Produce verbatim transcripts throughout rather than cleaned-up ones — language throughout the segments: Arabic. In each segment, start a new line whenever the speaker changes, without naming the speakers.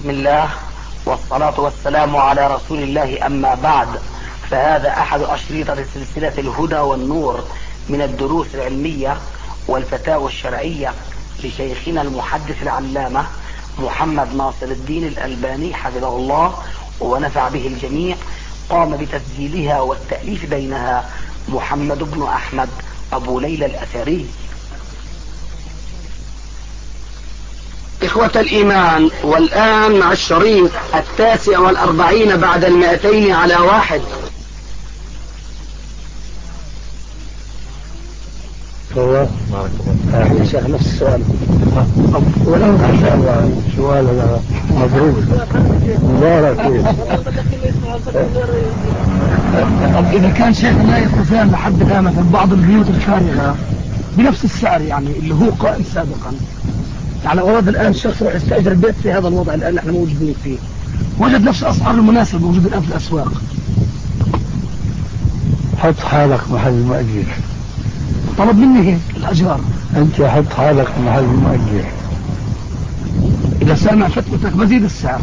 بسم الله والصلاة والسلام على رسول الله، أما بعد، فهذا أحد أشريطة سلسلة الهدى والنور من الدروس العلمية والفتاوى الشرعية لشيخنا المحدث العلامة محمد ناصر الدين الألباني حفظه الله ونفع به الجميع. قام بتسجيلها والتأليف بينها محمد بن أحمد أبو ليلى الأثري. إخوة الإيمان، والآن مع الشريط التاسع والأربعين بعد المائتين على واحد.
هو يا شيخ نفس السؤال ولو ما شاء الله سؤال مضروب مبارك. طب إذا كان شيخ لا يستطيع لحد الآن مثلا بعض البيوت الفارغة بنفس السعر يعني اللي هو قائم سابقا، يعني أراد الآن الشخص راح يستأجر البيت في هذا الوضع الآن نحن موجودين فيه، وجد نفس الأسعار المناسبة موجودة الآن في الأسواق. حط حالك محل المؤجر، طلب مني هيك الأجار، أنت حط حالك محل المؤجر، إذا سامع فتوتك بزيد السعر.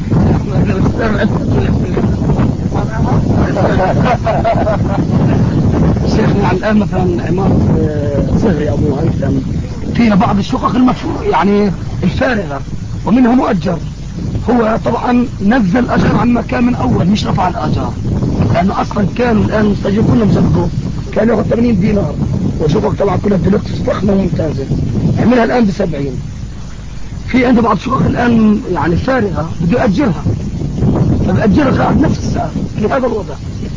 شيخنا الآن مثلا عمارة صهري أبو هيثم فيها بعض الشقق المفروض يعني الفارغة ومنها مؤجر، هو طبعا نزل الأجر عما كان من أول، مش رفع الأجر، لأنه أصلا كانوا الآن مستأجر كلهم زبقوا، كان ياخذ ثمانين دينار وشقق طبعا كلها ديلكس فخمة وممتازة، عملها الآن بسبعين. في عنده بعض الشقق الآن يعني فارغة بده يأجرها، فبأجرها قاعد نفس السعر في هذا الوضع.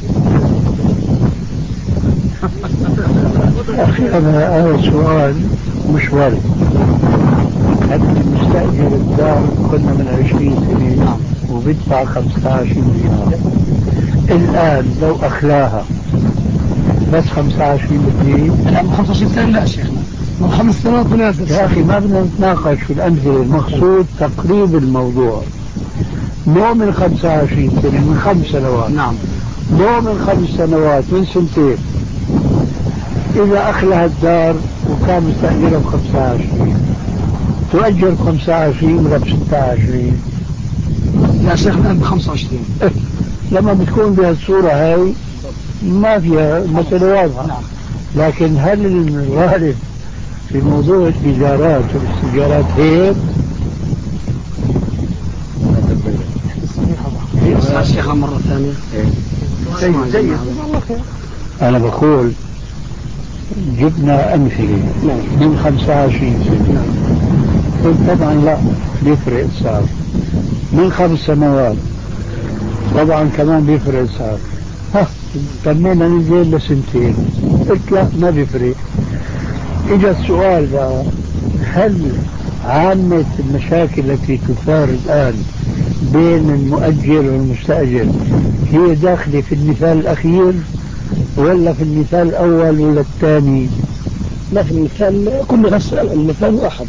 أخي هذا هذا سؤال مش وارد. هذا مستأجر الدار كنا من عشرين سنة وبيدفع خمسة عشر دينار، الآن لو أخلاها بس خمسة وعشرين بدي لا من خمسة وعشرين سنة لا شيخنا من خمس سنوات ونازل. يا أخي ما بدنا نتناقش في الأمثلة، المقصود تقريب الموضوع، مو من خمسة وعشرين سنة، من خمس سنوات. نعم مو من خمس سنوات، من سنتين. إذا أخلها الدار وكان مستأجرها بخمسة وعشرين تؤجر بخمسة وعشرين ولا بستة وعشرين؟ يا شيخ الآن بخمسة وعشرين. لما بتكون بهالصورة هاي ما فيها مسألة واضحة. نعم. لكن هل الغالب في موضوع التجارات والاستجارات هيك؟ اسمع الشيخ مرة ثانية. جيد جيد. أنا بقول جبنا أمثلة من خمسة وعشرين سنة، قلت طبعا لا بيفرق السعر، من خمس سنوات طبعا كمان بيفرق السعر، ها كمينا ننزل لسنتين، قلت لا ما بيفرق. إجا السؤال بقى، هل عامة المشاكل التي تثار الآن بين المؤجر والمستأجر هي داخلة في المثال الأخير ولا في المثال الأول ولا الثاني؟ لا في المثال كل نفس المثال واحد.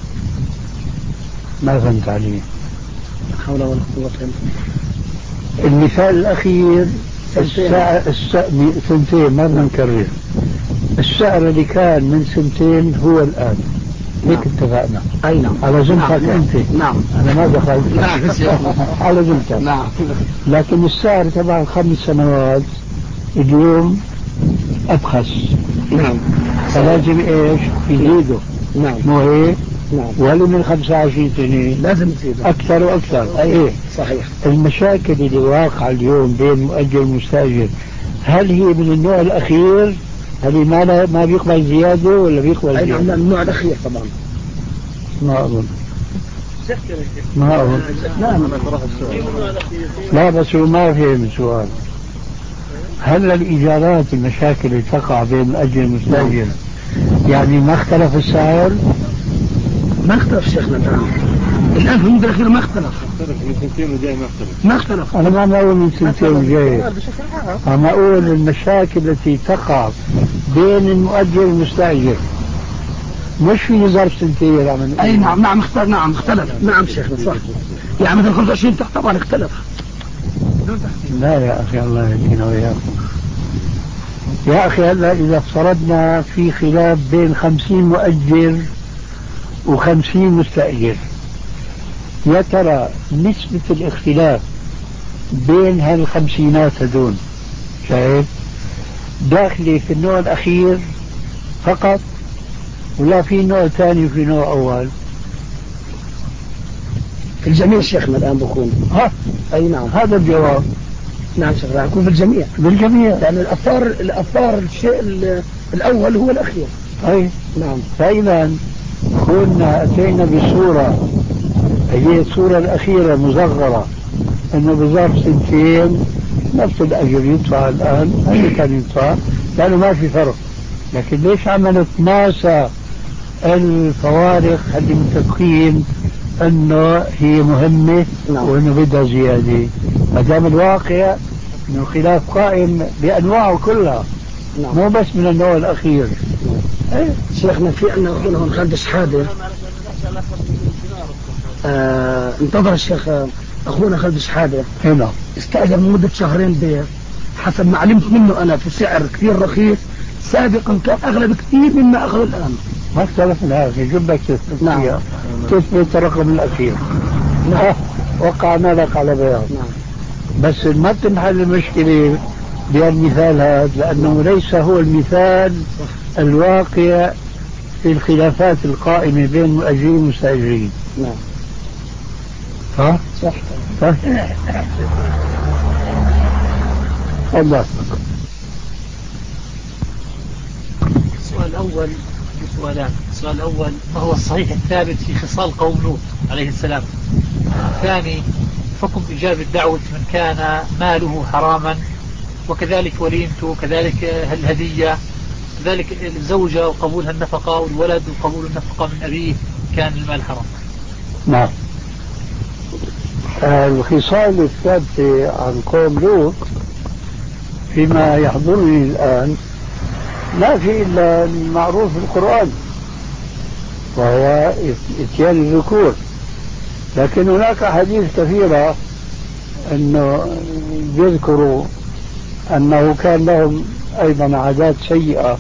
ما فهمت عليه. حول ولا قوة إلا بالله. المثال الأخير الساعة سنتين ما بدنا نكرر، السعر اللي كان من سنتين هو الآن. هيك اتفقنا. أي نعم. على زمتك. نعم. أنت. نعم. أنا ما دخلت. نعم. على زمتك. نعم. لكن السعر تبع خمس سنوات اليوم أبخس. نعم. فلازم إيش يزيدوا. نعم. مو هيك؟ نعم. ولا من خمسة وعشرين سنة لازم يزيدوا أكثر وأكثر. أيه صحيح. المشاكل اللي واقعة اليوم بين مؤجر ومستأجر هل هي من النوع الأخير؟ هل ما ما بيقبل زيادة ولا بيقبل زيادة؟ أي نعم النوع الأخير طبعا. ما أظن. ما أظن. لا لا بس هو ما فهم السؤال. هل الإيجارات المشاكل اللي تقع بين المؤجر والمستأجر يعني ما اختلف السعر؟ ما اختلف شيخنا الآن. الآن في المدة الأخيرة ما اختلف. اختلف من سنتين وجاي ما اختلف. ما اختلف. أنا ما أقول من سنتين وجاي. أنا أقول المشاكل التي تقع بين المؤجر والمستأجر مش في ظرف سنتين. أي نعم نعم اختلف. نعم اختلف. نعم شيخنا صح. يعني مثلا خمسة وعشرين تحت طبعا اختلف. لا يا أخي الله يهدينا وإياكم. يا أخي هلا إذا افترضنا في خلاف بين خمسين مؤجر وخمسين مستأجر، يا ترى نسبة الاختلاف بين هالخمسينات هدول شايف داخلي في النوع الأخير فقط ولا في نوع ثاني وفي نوع أول؟
في الجميع شيخنا الآن بكون.
ها
أي نعم
هذا الجواب.
نعم شيخنا يكون في الجميع
بالجميع
لأن يعني الأثار الأثار الشيء الأول هو الأخير.
أي
نعم.
فإذا كنا أتينا بصورة هي الصورة الأخيرة مصغرة أنه بظرف سنتين نفس الأجر يدفع الآن هذا كان يدفع لأنه ما في فرق. لكن ليش عملت ناسا الفوارق اللي متفقين أنه هي مهمة
نعم.
وأنه بدها زيادة ما دام الواقع أنه الخلاف قائم بأنواعه كلها.
نعم.
مو بس من النوع الأخير.
نعم.
ايه؟
شيخنا في أن أخونا هون خالد شحادة آه انتظر الشيخ أخونا خالد شحادة
هنا
استأجر لمدة شهرين بيت حسب ما علمت منه أنا في سعر كثير رخيص سابقا كان أغلى بكثير مما أخذ الآن.
ما اختلفنا يجب لك تثبت
نعم.
فيها تثبت الرقم الأخير.
نعم.
وقعنا لك على بياض.
نعم.
بس ما بتنحل المشكلة بهالمثال هذا لأنه ليس هو المثال الواقع في الخلافات القائمة بين المؤجرين والمستأجرين.
نعم.
ها؟
صح.
صح. الله.
السؤال الأول سؤالان. السؤال الأول ما هو الصحيح الثابت في خصال قوم لوط عليه السلام؟ الثاني حكم إجابة دعوة من كان ماله حراما وكذلك وليمته وكذلك الهدية كذلك الزوجة وقبولها النفقة والولد وقبول النفقة من أبيه كان المال حرام.
نعم. الخصال الثابتة عن قوم لوط فيما يحضرني الآن لا في إلا المعروف في القرآن وهو اتيان الذكور. لكن هناك أحاديث كثيرة أنه يذكروا أنه كان لهم أيضا عادات سيئة.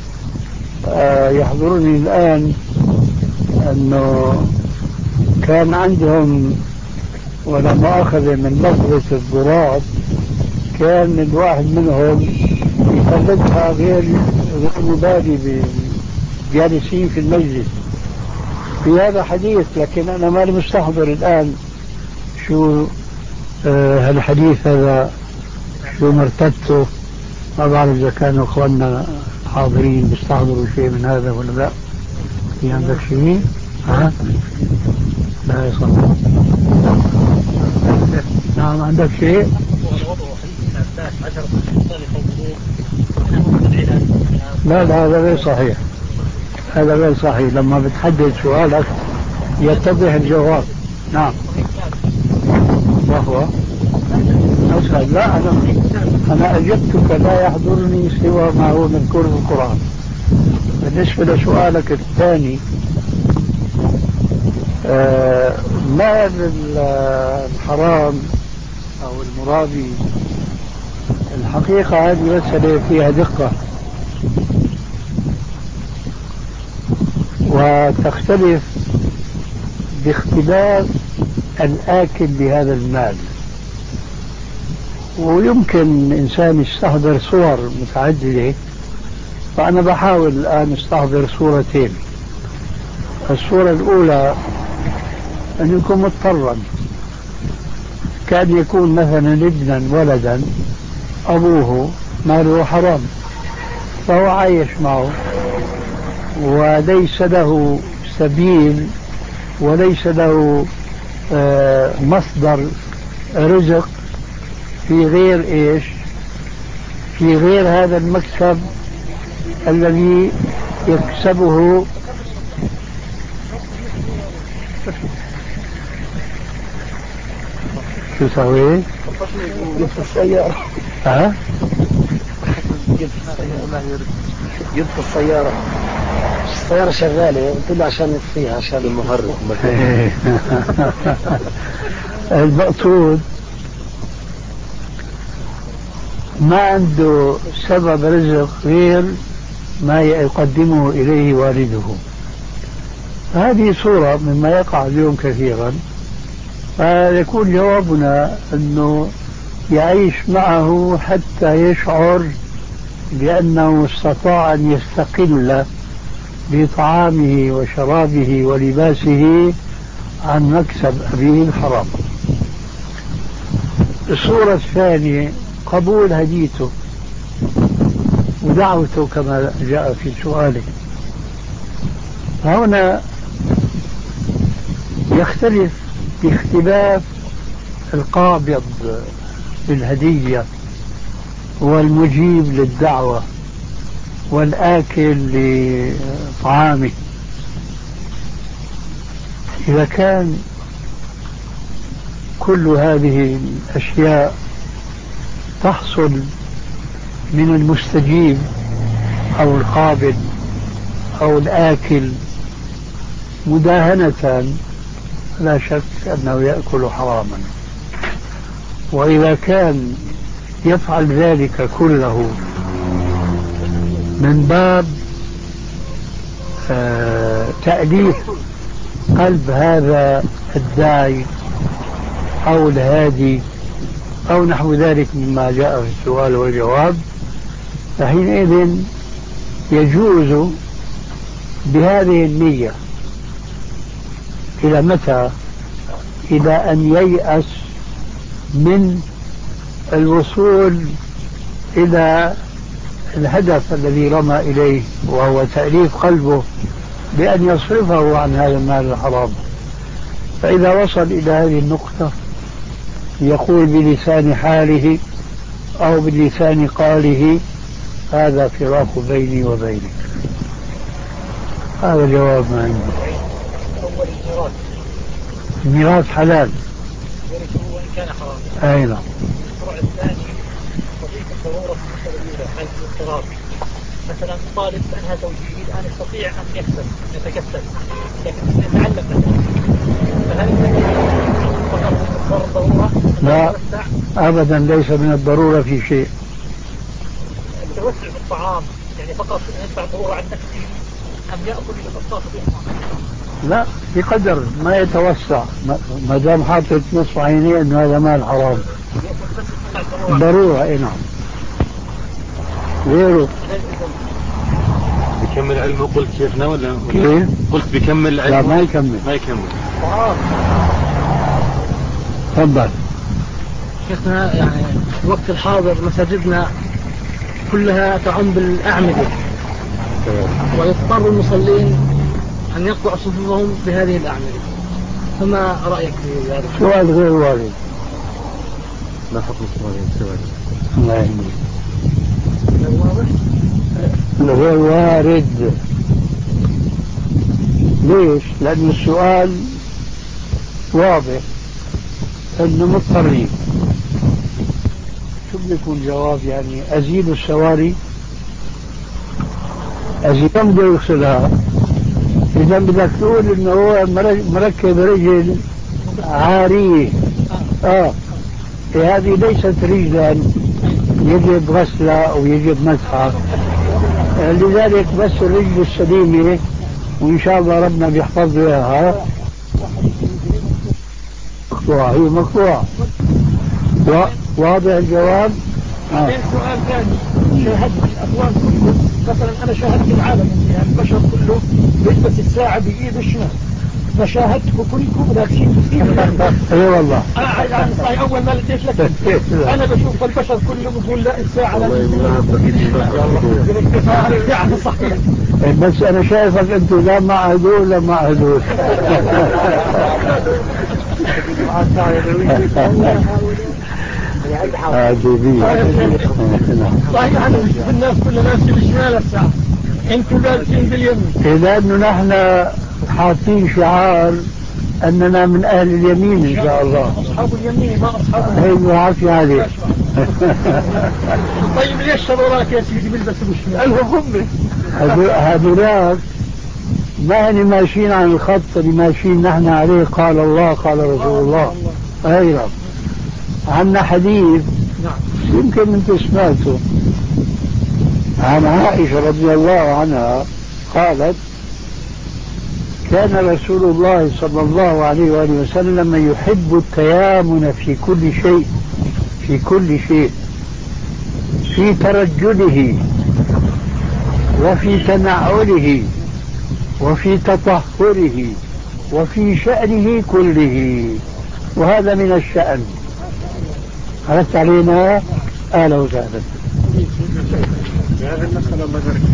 يحضرني الآن أنه كان عندهم ولا مؤاخذة من لفظة الضراب كان الواحد منهم يقلدها غير غير مبالي جالسين في المجلس في هذا حديث. لكن أنا ما مستحضر الآن شو آه هالحديث هذا شو مرتبته. ما بعرف إذا كانوا أخواننا حاضرين بيستحضروا شيء من هذا ولا لا. في عندك شيء؟ ها؟ لا يصح. نعم عندك شيء؟ لا لا هذا غير صحيح. هذا غير صحيح. لما بتحدد سؤالك يتضح الجواب. نعم. وهو أسأل. لا أنا أنا أجبتك لا يحضرني سوى ما هو مذكور في القرآن. بالنسبة لسؤالك الثاني آه مال الحرام أو المرابي الحقيقة هذه مسألة فيها دقة وتختلف باختلاف الآكل بهذا المال. ويمكن إنسان يستحضر صور متعددة فأنا بحاول الآن استحضر صورتين. الصورة الأولى أن يكون مضطرا كان يكون مثلا ابنا ولدا أبوه ماله حرام فهو عايش معه وليس له سبيل وليس له مصدر رزق في غير إيش في غير هذا المكسب الذي يكسبه شو سوي؟
جبت السيارة.
ها؟
جبت السيارة. السيارة شغالة قلت له عشان يطفيها عشان المهرب.
المقصود ما عنده سبب رزق غير ما يقدمه إليه والده. هذه صورة مما يقع اليوم كثيرا فيكون جوابنا أنه يعيش معه حتى يشعر بأنه استطاع أن يستقل بطعامه وشرابه ولباسه عن مكسب أبيه الحرام. الصورة الثانية قبول هديته ودعوته كما جاء في سؤالك. هنا يختلف باختلاف القابض للهدية والمجيب للدعوة والآكل لطعامه. إذا كان كل هذه الأشياء تحصل من المستجيب أو القابل أو الآكل مداهنة لا شك أنه يأكل حراما. وإذا كان يفعل ذلك كله من باب آه تأليف قلب هذا الداعي أو الهادي أو نحو ذلك مما جاء في السؤال والجواب، فحينئذ يجوز بهذه النية. إلى متى؟ إلى أن ييأس من الوصول إلى الهدف الذي رمى إليه، وهو تأليف قلبه بأن يصرفه عن هذا المال الحرام. فإذا وصل إلى هذه النقطة يقول بلسان حاله أو بلسان قاله: هذا فراق بيني وبينك. هذا جواب ما عندي. الميراث حلال
وإن كان حراما.
أي نعم.
الفرع الثاني قضية الضرورة في المسألة الأولى، حالة الاضطرار. مثلا طالب أنهى توجيهه الآن يستطيع أن يكسب أن يتكسب لكن يتعلم مثلا، فهل فقط مقدار الضرورة؟
لا أبدا، ليس من الضرورة في شيء.
التوسع في الطعام يعني فقط يدفع ضرورة عن نفسه أم يأكل بالأطراف الأخرى؟
لا، بقدر ما يتوسع، ما دام حاطط نصف عينيه انه هذا مال حرام. ضرورة. اي نعم. غيره
بيكمل علمه قلت شيخنا ولا
كيف؟
قلت بيكمل علمه؟
لا ما يكمل
ما يكمل.
تفضل.
شيخنا يعني في الوقت الحاضر مساجدنا كلها تعم بالأعمدة ويضطر المصلين أن يقطعوا صفوفهم بهذه الأعمدة، فما رأيك في هذا؟
سؤال غير وارد.
ما حكم السؤالين سؤال؟
الله يهديك. غير وارد. ليش؟ لأن السؤال واضح أنه مضطرين. شو بيكون جواب؟ يعني أزيل السواري، أزيل بده يغسلها. إذا بدك تقول إنه هو مركب رجل عارية، آه هذه ليست رجلا يجب غسلها أو يجب مسحها، لذلك بس الرجل السليمة وإن شاء الله ربنا بيحفظ لها مقطوعة، هي مقطوعة. واضح الجواب؟
آه. سؤال ثاني، شاهدت الأكوان كله، مثلا أنا شاهدت العالم يعني البشر كله بيلبس الساعة بإيده الشمال، فشاهدته كلكم لابسين مصيبة.
اي والله.
أنا يعني صحيح أول ما لقيت لك أنا بشوف البشر كله بقول لا الساعة لا يعني صحيح.
بس أنا شايفك أنت لا مع هدول لا مع هدول.
صحيح أنا بشوف الناس كلها لابسين بالشمال الساعة، أنتم لابسين باليمين.
إذا أنه نحن حاطين شعار أننا من أهل اليمين إن شاء الله.
أصحاب اليمين ما أصحاب
هي العافية عليك.
طيب ليش شبابات يا سيدي بيلبسوا بالشمال؟
هذولاك ما هن ماشيين عن الخط اللي ماشيين نحن عليه، قال الله قال رسول الله. أيضا عنا حديث يمكن انت سمعته عن عائشة رضي الله عنها قالت: كان رسول الله صلى الله عليه وآله وسلم يحب التيامن في كل شيء، في كل شيء، في ترجله وفي تنعله وفي تطهره وفي شأنه كله، وهذا من الشأن. عرفت علينا؟ أهلا وسهلا.
هذه المسألة الله يبارك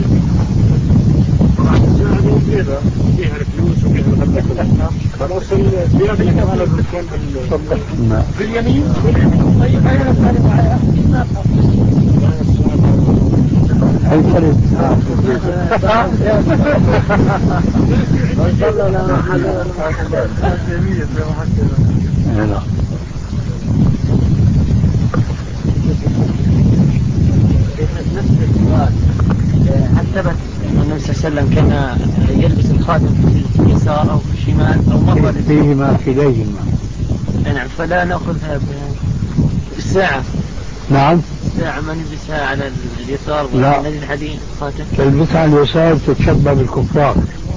فيك. فيها الفلوس وفيها الغلة كلها. خلاص الزيادة اللي كانت بتكون باليمين. طيب أنا أسأل معايا.
هل فرد؟
نفس السؤال، هل ثبت أن النبي صلى الله عليه وسلم كان يلبس الخاتم في اليسار أو في الشمال أو مرة
فيهما كليهما؟
نعم، فلا نأخذها بالساعة.
نعم.
الساعة ما نلبسها على اليسار
لا،
ولا الحديد الخاتم
تلبسها على اليسار تتشبه بالكفار،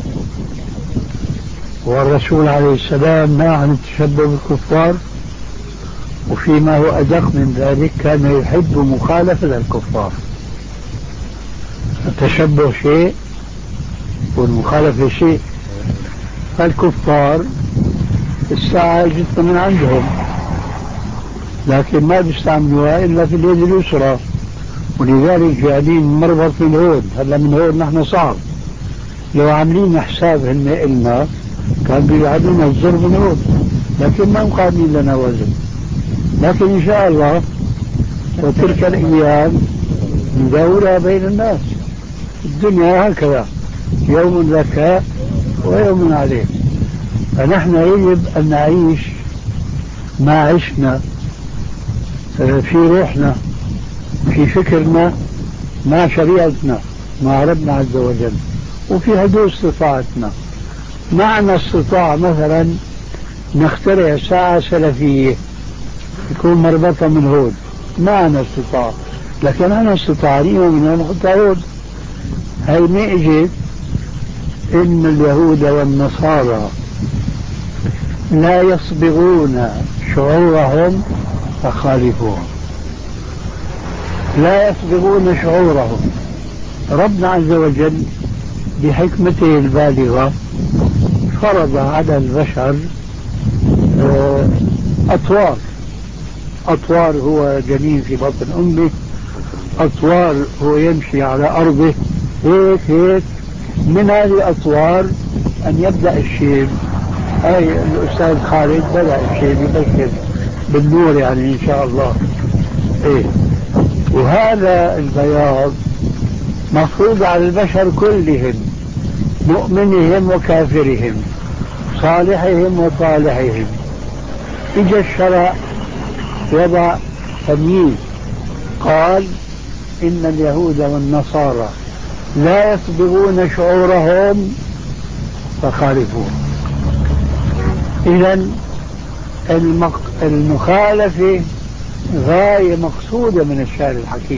والرسول عليه السلام نهى عن التشبه بالكفار، وفيما هو أدق من ذلك كان يحب مخالفة الكفار. التشبه شيء والمخالفة شيء. فالكفار الساعة جت من عندهم، لكن ما بيستعملوها إلا في اليد اليسرى، ولذلك جايبين مربط من هون. هلا من هون نحن صعب، لو عاملين حسابهن إلنا كان بيعدونا الزر من هون، لكن ما مقابلين لنا وزن. لكن إن شاء الله وتلك الأيام نداولها بين الناس. الدنيا هكذا، يوم لك ويوم عليك. فنحن يجب أن نعيش ما عشنا في روحنا، في فكرنا، مع شريعتنا، مع ربنا عز وجل، وفي حدود استطاعتنا. معنا استطاعة مثلا نخترع ساعة سلفية تكون مربطة من هون، معنا استطاعة، لكن أنا استطاعتي ومن هون نحطها هون. هاي ما اجت. إن اليهود والنصارى لا يصبغون شعورهم فخالفوهم، لا يصبغون شعورهم. ربنا عز وجل بحكمته البالغة فرض على البشر أطوار. أطوار هو جنين في بطن أمه، أطوار هو يمشي على أرضه، هيك هيك. من هذه الأطوار أن يبدأ الشيب. أي الأستاذ خالد بدأ الشيب يبشر بالنور يعني إن شاء الله. إيه، وهذا البياض مفروض على البشر كلهم، مؤمنهم وكافرهم، صالحهم وطالحهم. إجا الشرع وضع تمييز، قال إن اليهود والنصارى لا يصبغون شعورهم فخالفوه. إذن المخالفة غاية مقصودة من الشارع الحكيم.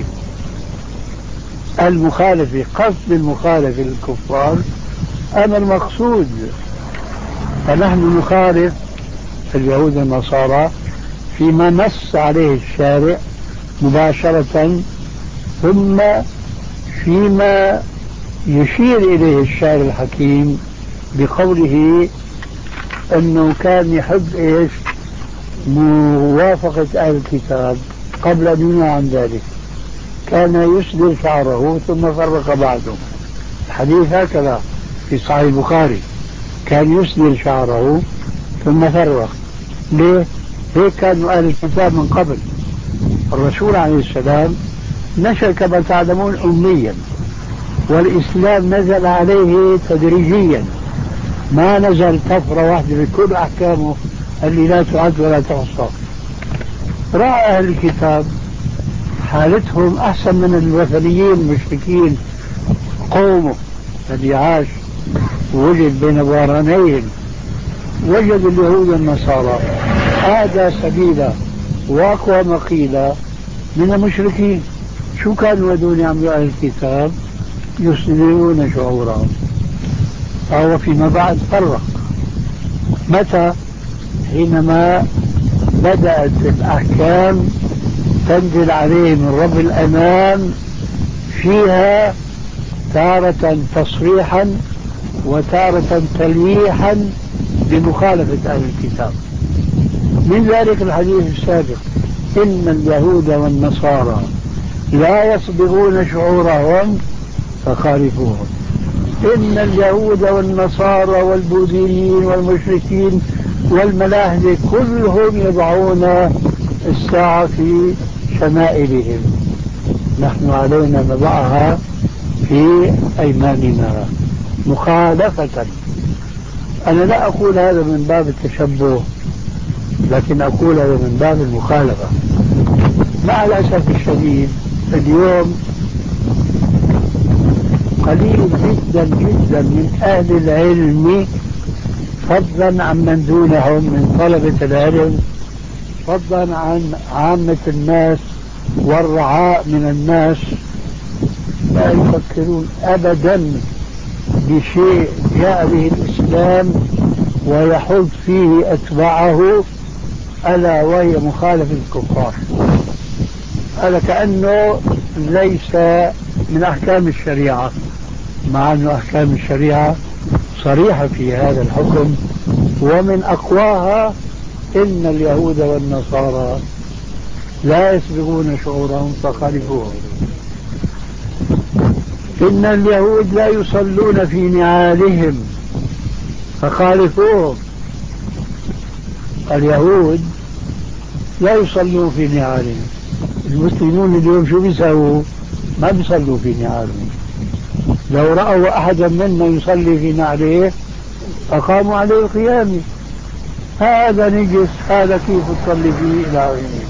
المخالفة، قصد المخالفة للكفار أمر مقصود. فنحن نخالف اليهود والنصارى فيما نص عليه الشارع مباشرة، ثم فيما يشير إليه الشارع الحكيم بقوله أنه كان يحب إيش؟ موافقة أهل الكتاب قبل أن ينهى عن ذلك. كان يسدل شعره ثم فرق بعده. الحديث هكذا في صحيح البخاري، كان يسدل شعره ثم فرق. ليه؟ هيك كانوا أهل الكتاب من قبل. الرسول عليه السلام نشأ كما تعلمون أميا، والإسلام نزل عليه تدريجيا، ما نزل طفرة واحدة بكل أحكامه اللي لا تعد ولا تحصى. رأى أهل الكتاب حالتهم أحسن من الوثنيين المشركين قومه الذي عاش ووجد بين ظهرانيهم، وجد اليهود والنصارى أهدى سبيلا وأقوى مقيلا من المشركين. شو كانوا يدون يعملوا أهل الكتاب؟ يسدلون شعورهم. فهو فيما بعد فرق. متى؟ حينما بدأت الأحكام تنزل عليه من رب الأنام فيها تارة تصريحا وتارة تلويحا بمخالفة أهل الكتاب. من ذلك الحديث السابق: إن اليهود والنصارى لا يصبغون شعورهم فخالفوهم. إن اليهود والنصارى والبوذيين والمشركين والملاحدة كلهم يضعون الساعة في شمائلهم، نحن علينا نضعها في أيماننا مخالفة. أنا لا أقول هذا من باب التشبه، لكن أقول هذا من باب المخالفة. مع الأسف الشديد اليوم قليل جدا جدا من أهل العلم، فضلا عن من دونهم من طلبة العلم، فضلا عن عامة الناس والرعاء من الناس، لا يفكرون أبدا بشيء جاء به الإسلام ويحض فيه أتباعه، ألا وهي مخالفة الكفار. هذا كأنه ليس من أحكام الشريعة، مع أن أحكام الشريعة صريحة في هذا الحكم، ومن أقواها: إن اليهود والنصارى لا يسبغون شعورهم فخالفوهم. إن اليهود لا يصلون في نعالهم فخالفوهم. اليهود لا يصلون في نعالهم. المسلمون اليوم شو بيسووا؟ ما بيصلوا في نعالهم. لو رأوا أحدا منا يصلي في نعله أقاموا عليه القيام: هذا نجس، هذا كيف تصلي فيه إلى آخره.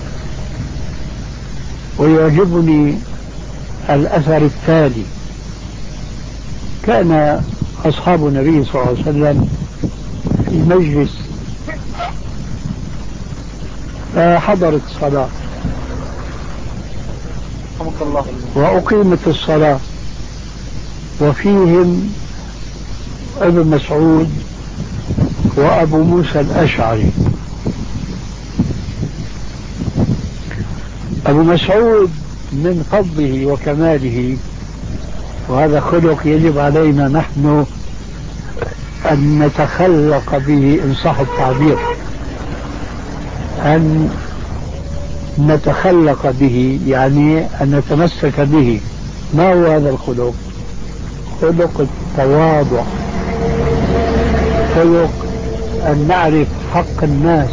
ويعجبني الأثر التالي: كان أصحاب النبي صلى الله عليه وسلم في مجلس فحضرت الصلاة وأقيمت الصلاة، وفيهم ابن مسعود وأبو موسى الأشعري. أبو مسعود من فضله وكماله، وهذا خلق يجب علينا نحن أن نتخلق به إن صح التعبير، أن نتخلق به يعني أن نتمسك به. ما هو هذا الخلق؟ خلق التواضع، خلق أن نعرف حق الناس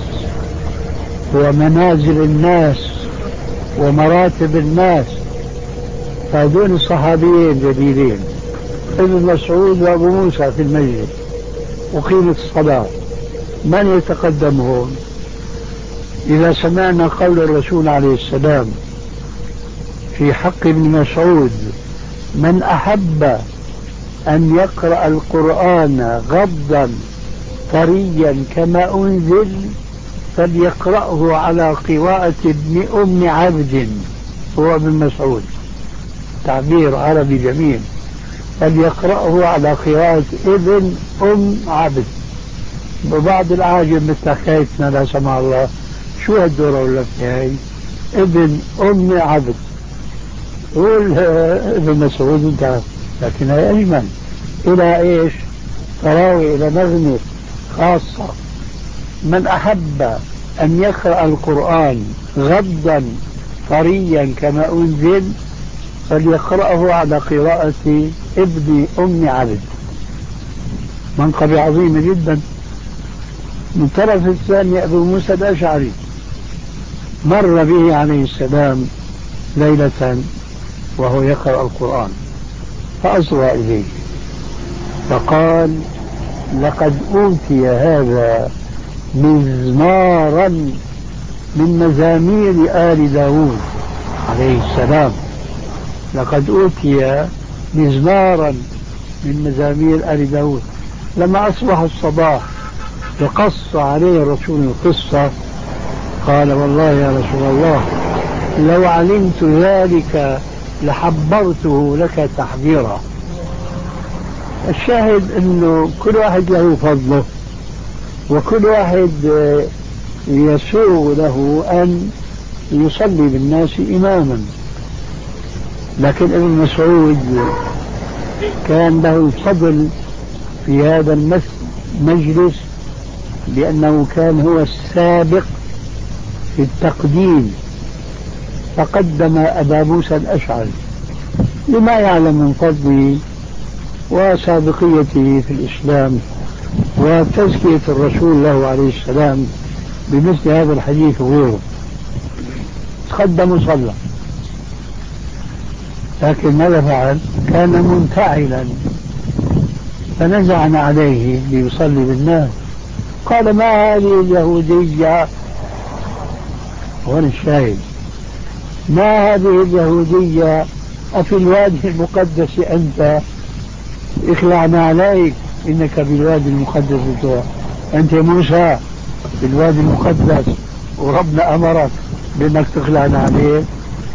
ومنازل الناس ومراتب الناس. فهذول الصحابيين جليلين ابن مسعود وابو موسى في المجلس، وقيمت الصلاة، من يتقدمهم؟ إذا سمعنا قول الرسول عليه السلام في حق ابن مسعود: من أحب أن يقرأ القرآن غضا طريا كما أنزل فليقرأه على قراءة ابن أم عبد. هو ابن مسعود، تعبير عربي جميل، فليقرأه على قراءة ابن أم عبد. ببعض الأعاجم مثل حكايتنا لا سمح الله، شو هالدورة ولا هاي ابن أم عبد، قول ابن مسعود انت، لكن هي أجمل إلى إيش؟ تراوي إلى نغمة خاصة. من أحب أن يقرأ القرآن غضا طريا كما أنزل فليقرأه على قراءة ابن أم عبد. منقبة عظيمة جدا. من طرف الثاني أبو موسى الأشعري، مر به عليه السلام ليلة وهو يقرأ القرآن فأصغى إليه فقال: لقد أوتي هذا مزمارا من مزامير آل داود عليه السلام. لقد أوتي مزمارا من مزامير آل داود. لما أصبح الصباح وقص عليه الرسول القصة قال: والله يا رسول الله لو علمت ذلك لحبرته لك تحبيرا. الشاهد انه كل واحد له فضله، وكل واحد يسوغ له ان يصلي بالناس اماما. لكن ابن مسعود كان له فضل في هذا المجلس لأنه كان هو السابق في التقديم، فقدم أبا موسى الأشعري لما يعلم من فضله وسابقيته في الإسلام وتزكية الرسول له عليه السلام بمثل هذا الحديث وغيره. تقدم وصلى، لكن ماذا فعل؟ كان منفعلا فنزعنا عليه ليصلي بالناس. قال ما هذه اليهودية، هون الشاهد، ما هذه اليهودية أفي الوادي المقدس أنت؟ اخلعنا عليك، إنك بالوادي المقدس. أنت موسى بالوادي المقدس وربنا أمرك بأنك تخلعنا عليه.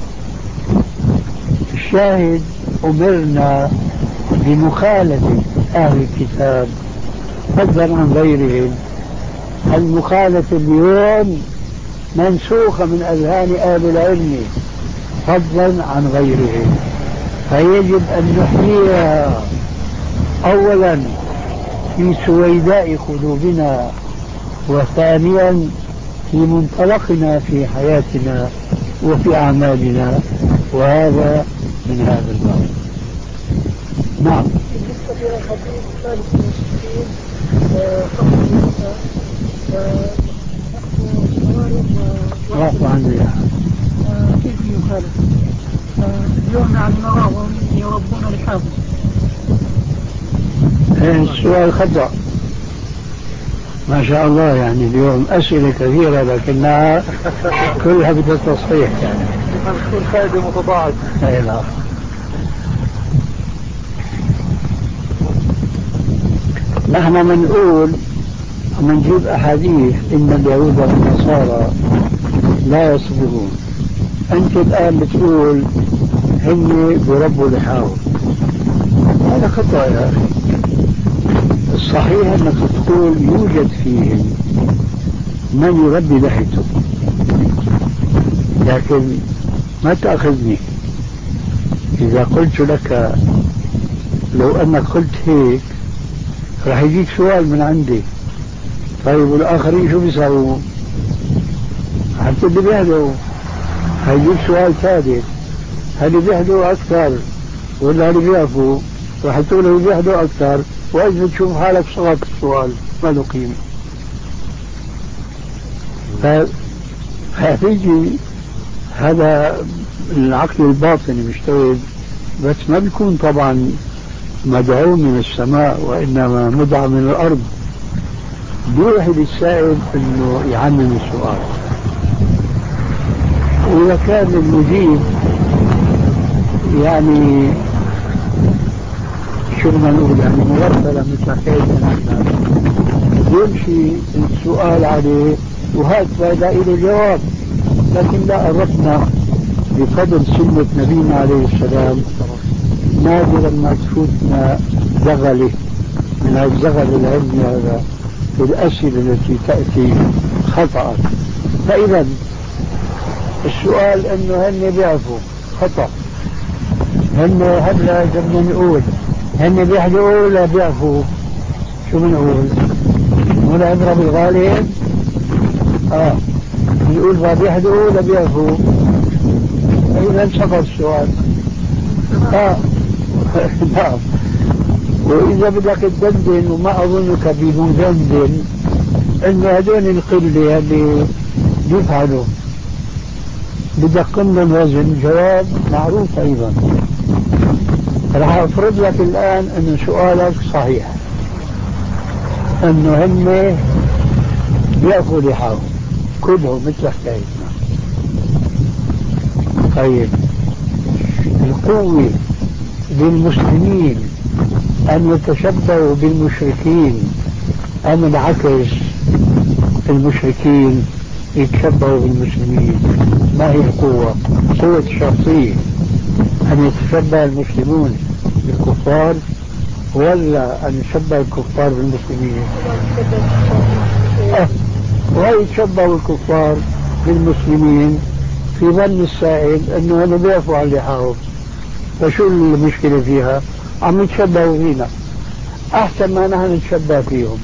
الشاهد أمرنا بمخالفة أهل الكتاب فضلا عن غيرهم. المخالفة اليوم منسوخة من أذهان أهل العلم فضلا عن غيرهم، فيجب أن نحييها أولا في سويداء قلوبنا، وثانيا في منطلقنا في حياتنا وفي أعمالنا، وهذا من هذا الباب. نعم.
بالنسبة للحديث ثالث المسلمين
رفع عن رياح
كيف يخالف؟ اليوم عن نراهم يربون لحاهم.
السؤال خطأ ما شاء الله، يعني اليوم أسئلة كثيرة لكنها كلها بدها تصحيح، يعني
تكون فائدة متضاعفة.
أي نعم. نحن منقول ومنجيب أحاديث إن اليهود والنصارى لا يصبرون. أنت الآن بتقول هم بربوا لحاهم، هذا خطأ يا أخي. الصحيح أنك تقول يوجد فيهم من يربي لحيته، لكن ما تأخذني إذا قلت لك لو أنك قلت هيك راح يجيك سؤال من عندي، طيب والآخرين شو بيساووا؟ حتى اللي بيهدوا هيجيك سؤال ثالث، هل بيهدوا أكثر ولا اللي بيعرفوا؟ راح تقول اللي بيهدوا أكثر، وإذا تشوف حالك صغت السؤال ما له قيمة. فهيجي هذا العقل الباطني مشتغل، بس ما بيكون طبعا مدعو من السماء وإنما مدعو من الأرض. بيوحي للسائل انه يعمم السؤال، واذا كان المجيب يعني شو بدنا نقول يعني مغفلة مثل حكايتنا نحن، يمشي السؤال عليه وهكذا لا إلى جواب. لكن لا أردنا بفضل سنة نبينا عليه السلام نادرا ما تفوتنا زغلة من الزغل العلمي هذا في الأسئلة التي تأتي خطأ. فإذا السؤال أنه هن بيعرفوا خطأ، هن هلا بدنا نقول هن بيحضروا ولا بيعرفوا؟ شو بنقول؟ ولا عبرة بالغالب؟ اه نقول ما بيحضروا ولا بيعرفوا؟ إذا سقط السؤال. اه نعم. وإذا بدك تدندن وما أظنك بمدندن إنه هدول القلة اللي بيفعلوا بدك قمن وزن جواب معروف أيضا. راح أفرض لك الآن إنه سؤالك صحيح، إنه هم بيأخذوا لحاهم كلهم مثل حكايتنا. طيب القوة للمسلمين أن يتشبهوا بالمشركين أم العكس المشركين يتشبهوا بالمسلمين؟ ما هي القوة؟ قوة شرطية، أن يتشبه المسلمون بالكفار ولا أن يشبه الكفار بالمسلمين؟ أه. ويتشبه الكفار بالمسلمين في ظن السائل أنه أنا بيعفوا عن لحاهم، فشو المشكلة فيها؟ عم يتشبهوا فينا أحسن ما نحن نتشبه فيهم.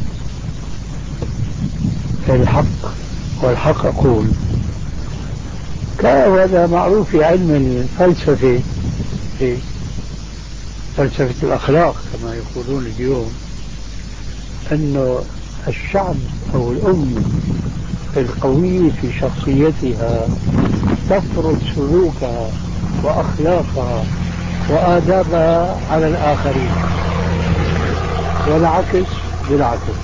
الحق والحق أقول هذا معروف في علم الفلسفة، في فلسفة الأخلاق كما يقولون اليوم، أنه الشعب أو الأمة القوية في شخصيتها تفرض سلوكها وأخلاقها وآدابها على الآخرين، والعكس بالعكس.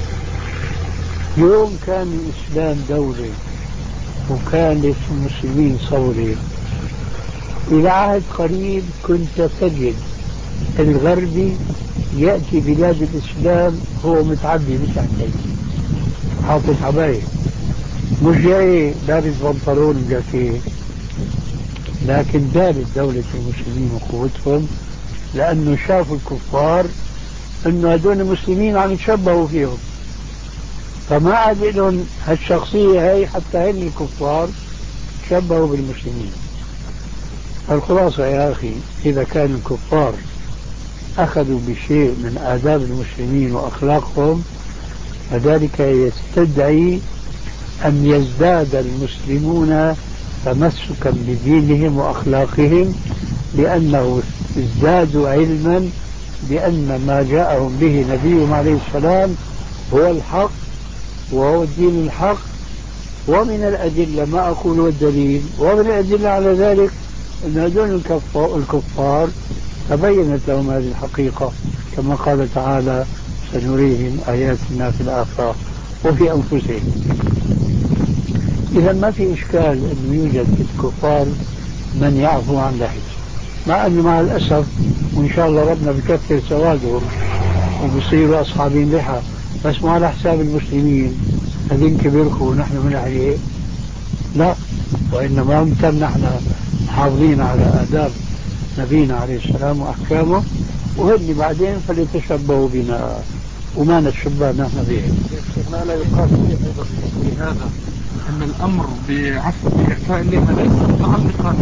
يوم كان الإسلام دولة وكان المسلمين صولة، إلى عهد قريب كنت تجد الغربي يأتي بلاد الإسلام هو متعبي بتحتيه حاطط عباية، مش جاي لابس بنطلون جاكيه، لكن دارت دولة المسلمين وقوتهم لأنه شافوا الكفار أنه هدول المسلمين عم يتشبهوا فيهم، فما عاد لهم هالشخصية هاي حتى هن الكفار تشبهوا بالمسلمين. الخلاصة يا أخي، إذا كان الكفار أخذوا بشيء من آداب المسلمين وأخلاقهم، فذلك يستدعي أن يزداد المسلمون تمسكا بدينهم وأخلاقهم، لأنه ازدادوا علما بأن ما جاءهم به نبيهم عليه السلام هو الحق وهو الدين الحق. ومن الأدلة، ما أقول والدليل، ومن الأدلة على ذلك أن هذول الكفار تبينت لهم هذه الحقيقة، كما قال تعالى: سنريهم آياتنا في الآفاق وفي أنفسهم. إذا ما في إشكال أنه يوجد في الكفار من يعفو عن لحيته، مع أنه مع الأسف وإن شاء الله ربنا بكثر سوادهم وبصيروا أصحابين لحى، بس مو على حساب المسلمين هذين كبرخوا ونحن من عليه، لا، وإنما متى نحن محافظين على آداب نبينا عليه السلام وأحكامه، وهن بعدين فليتشبهوا بنا وما نتشبه نحن بهم.
ما لا يقال في هذا أن الأمر بعفو بإعفاء اللحى ليس متعلقا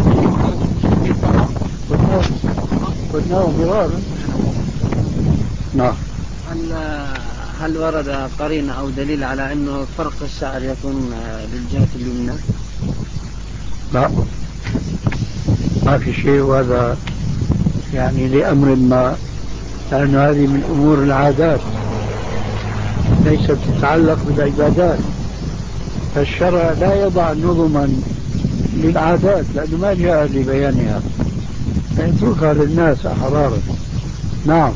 قلناه مرارا. نعم.
هل هل ورد قرينة أو دليل على أنه فرق الشعر يكون للجهة اليمنى؟
لا، ما في شيء، وهذا يعني لأمر ما، لأن هذه من أمور العادات ليست تتعلق بالعبادات، فالشرع لا يضع نظما للعادات لأنه ما جاء لبيانها، فيتركها للناس أحرارا. نعم.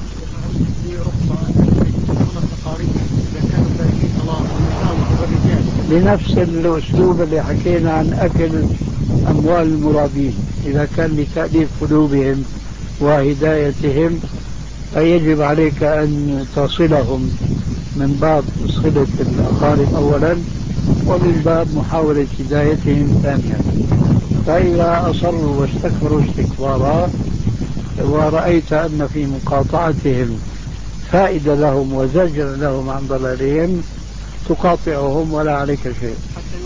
بنفس الأسلوب اللي حكينا عن أكل أموال المرابين، إذا كان لتأليف قلوبهم وهدايتهم فيجب عليك أن تصلهم من باب صلة الأقارب أولا، ومن باب محاولة هدايتهم ثانيا. فإذا أصروا واستكبروا استكبارا ورأيت أن في مقاطعتهم فائدة لهم وزجر لهم عن ضلالهم تقاطعهم ولا عليك شيء.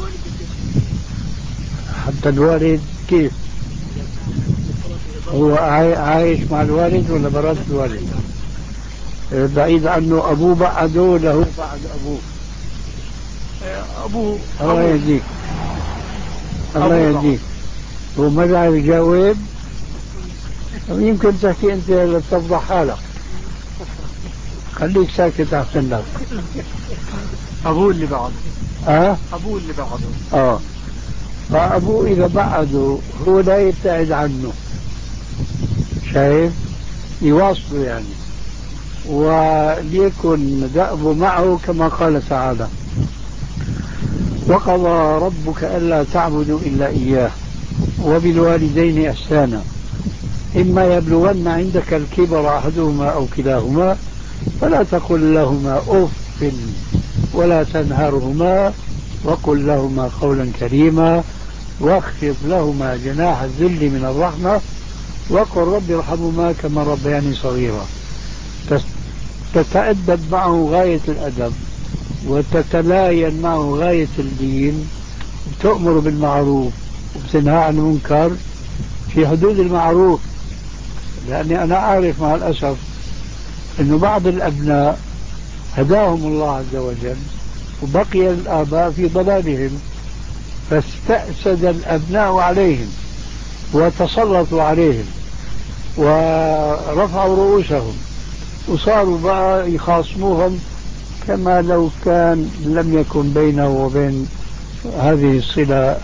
حتى الوالد كيف هو عايش مع الوالد ولا برات الوالد؟ بعيد عنه أبوه بعده له بعد أبوه.
أبوه
الله يهديك، الله يهديك. هو ما بيعرف يجاوب، يمكن تحكي أنت لتفضح حالك، خليك ساكت أحسن لك.
أبوه اللي بعده.
أه؟
أبوه اللي بعده.
أه. فأبوه إذا بعده هو لا يبتعد عنه، شايف؟ يواصله يعني، وليكن دأبه معه كما قال تعالى: وقضى ربك ألا تعبدوا إلا إياه وبالوالدين إحسانا إما يبلغن عندك الكبر أحدهما أو كلاهما فلا تقل لهما أف ولا تنهرهما وقل لهما قولا كريما واخفض لهما جناح الذل من الرحمة وقل رب ارحمهما كما ربياني صغيرا. تتأدب معه غاية الأدب وتتلاين معه غاية اللين، تؤمر بالمعروف وبتنهى عن المنكر في حدود المعروف. لأني أنا أعرف مع الأسف أن بعض الأبناء هداهم الله عز وجل وبقي الآباء في ضلالهم، فاستأسد الأبناء عليهم وتسلطوا عليهم ورفعوا رؤوسهم وصاروا بقى يخاصموهم كما لو كان لم يكن بينه وبين هذه الصلة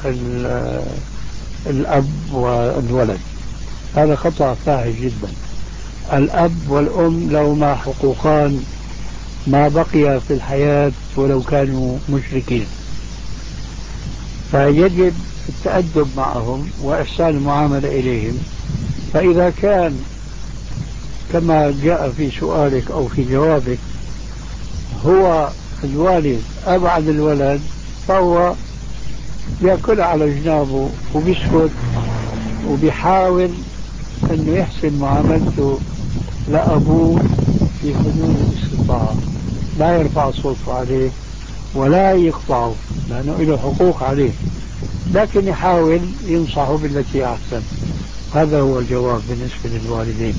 الأب والولد. هذا خطأ فاحش جدا. الأب والأم لهما حقوقان ما بقي في الحياة ولو كانوا مشركين، فيجب التأدب معهم وإحسان المعاملة إليهم. فإذا كان كما جاء في سؤالك أو في جوابك هو الوالد أبعد الولد، فهو يأكل على جنابه وبيسكت وبيحاول أنه يحسن معاملته لأبوه في حدود الاستطاعة، لا يرفع صوته عليه ولا يقطعه لأنه له حقوق عليه، لكن يحاول ينصحه بالتي أحسن. هذا هو الجواب بالنسبة للوالدين.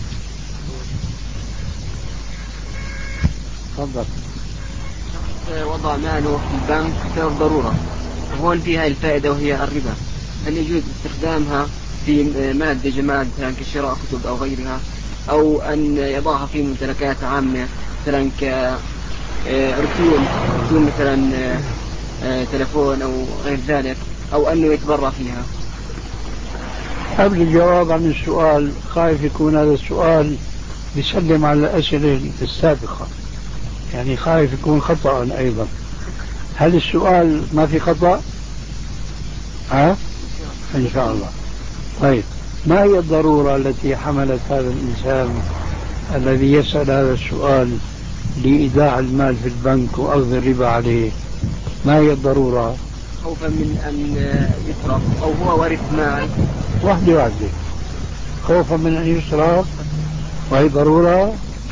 تفضل.
وضع ماله في البنك بسبب ضرورة، وهون فيها الفائدة وهي الربا، هل يجوز استخدامها في مادة جماد مثلا كشراء كتب أو غيرها، أو أن يضعها في ممتلكات عامة مثلا كرسوم رسوم مثلا تلفون أو غير ذلك، أو أنه يتبرع فيها؟
قبل الجواب عن السؤال خايف يكون هذا السؤال بيسلم على الأسئلة السابقة، يعني خايف يكون خطأ أيضا. هل السؤال ما في خطأ؟ ها؟ إن شاء الله. طيب، ما هي الضرورة التي حملت هذا الإنسان الذي يسأل هذا السؤال لإيداع المال في البنك وأخذ الربا عليه؟ ما هي الضرورة؟
خوفا من أن يسرق، أو هو ورث مال.
واحدة واحدة. خوفا من أن يسرق وهي ضرورة،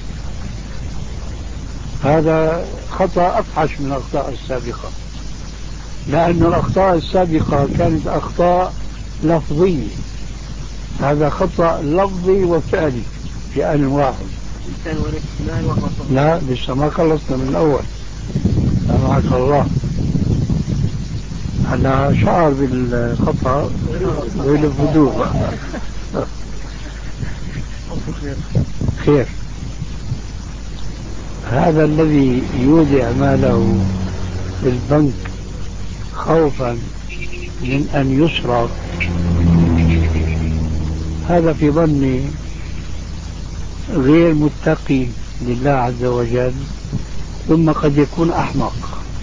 هذا خطأ أفحش من الأخطاء السابقة، لأن الأخطاء السابقة كانت أخطاء لفظية، هذا خطأ لفظي وفعلي في آن واحد. لا لسه ما خلصنا من الأول. سامحك الله، أنا شعر بالخطأ والهدوء. خير. هذا الذي يودع ماله في البنك خوفا من أن يسرق، هذا في ظني غير متقي لله عز وجل، ثم قد يكون أحمق.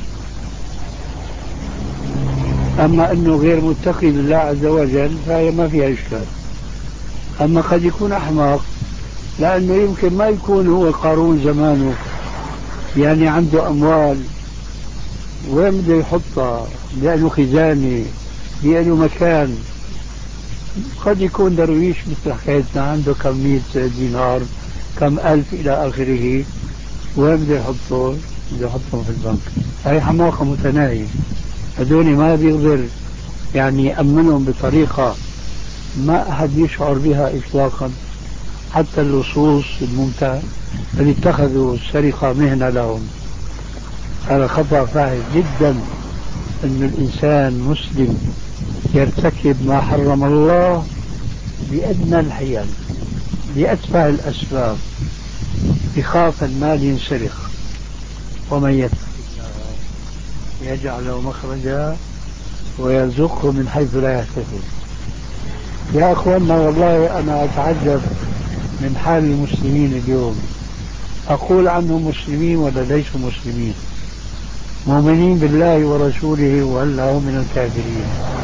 أما أنه غير متقي لله عز وجل فهي ما فيها إشكال. أما قد يكون أحمق لأنه يمكن ما يكون هو قارون زمانه، يعني عنده أموال وين بده يحطها، لأنه خزانة، لأنه مكان. قد يكون درويش مثل حكايتنا عنده كم مئة دينار كم ألف إلى آخره، وين بده يحطه؟ بده يحطهم في البنك. هاي حماقة متناهية، هذول ما بيقدر يعني يأمنهم بطريقة ما أحد يشعر بها إطلاقا، حتى اللصوص الممتع اللي اتخذوا السرقة مهنة لهم. هذا خطأ فاحش جدا أن الإنسان مسلم يرتكب ما حرم الله بأدنى الحيل بأتفه الأسباب، يخاف المال ينسرق. ومن يتق الله يجعل له مخرجا ويرزقه من حيث لا يحتسب. يا أخوانا والله أنا أتعجب من حال المسلمين اليوم، أقول عنهم مسلمين ولا ليسوا مسلمين، مؤمنين بالله ورسوله ولا هم من الكافرين.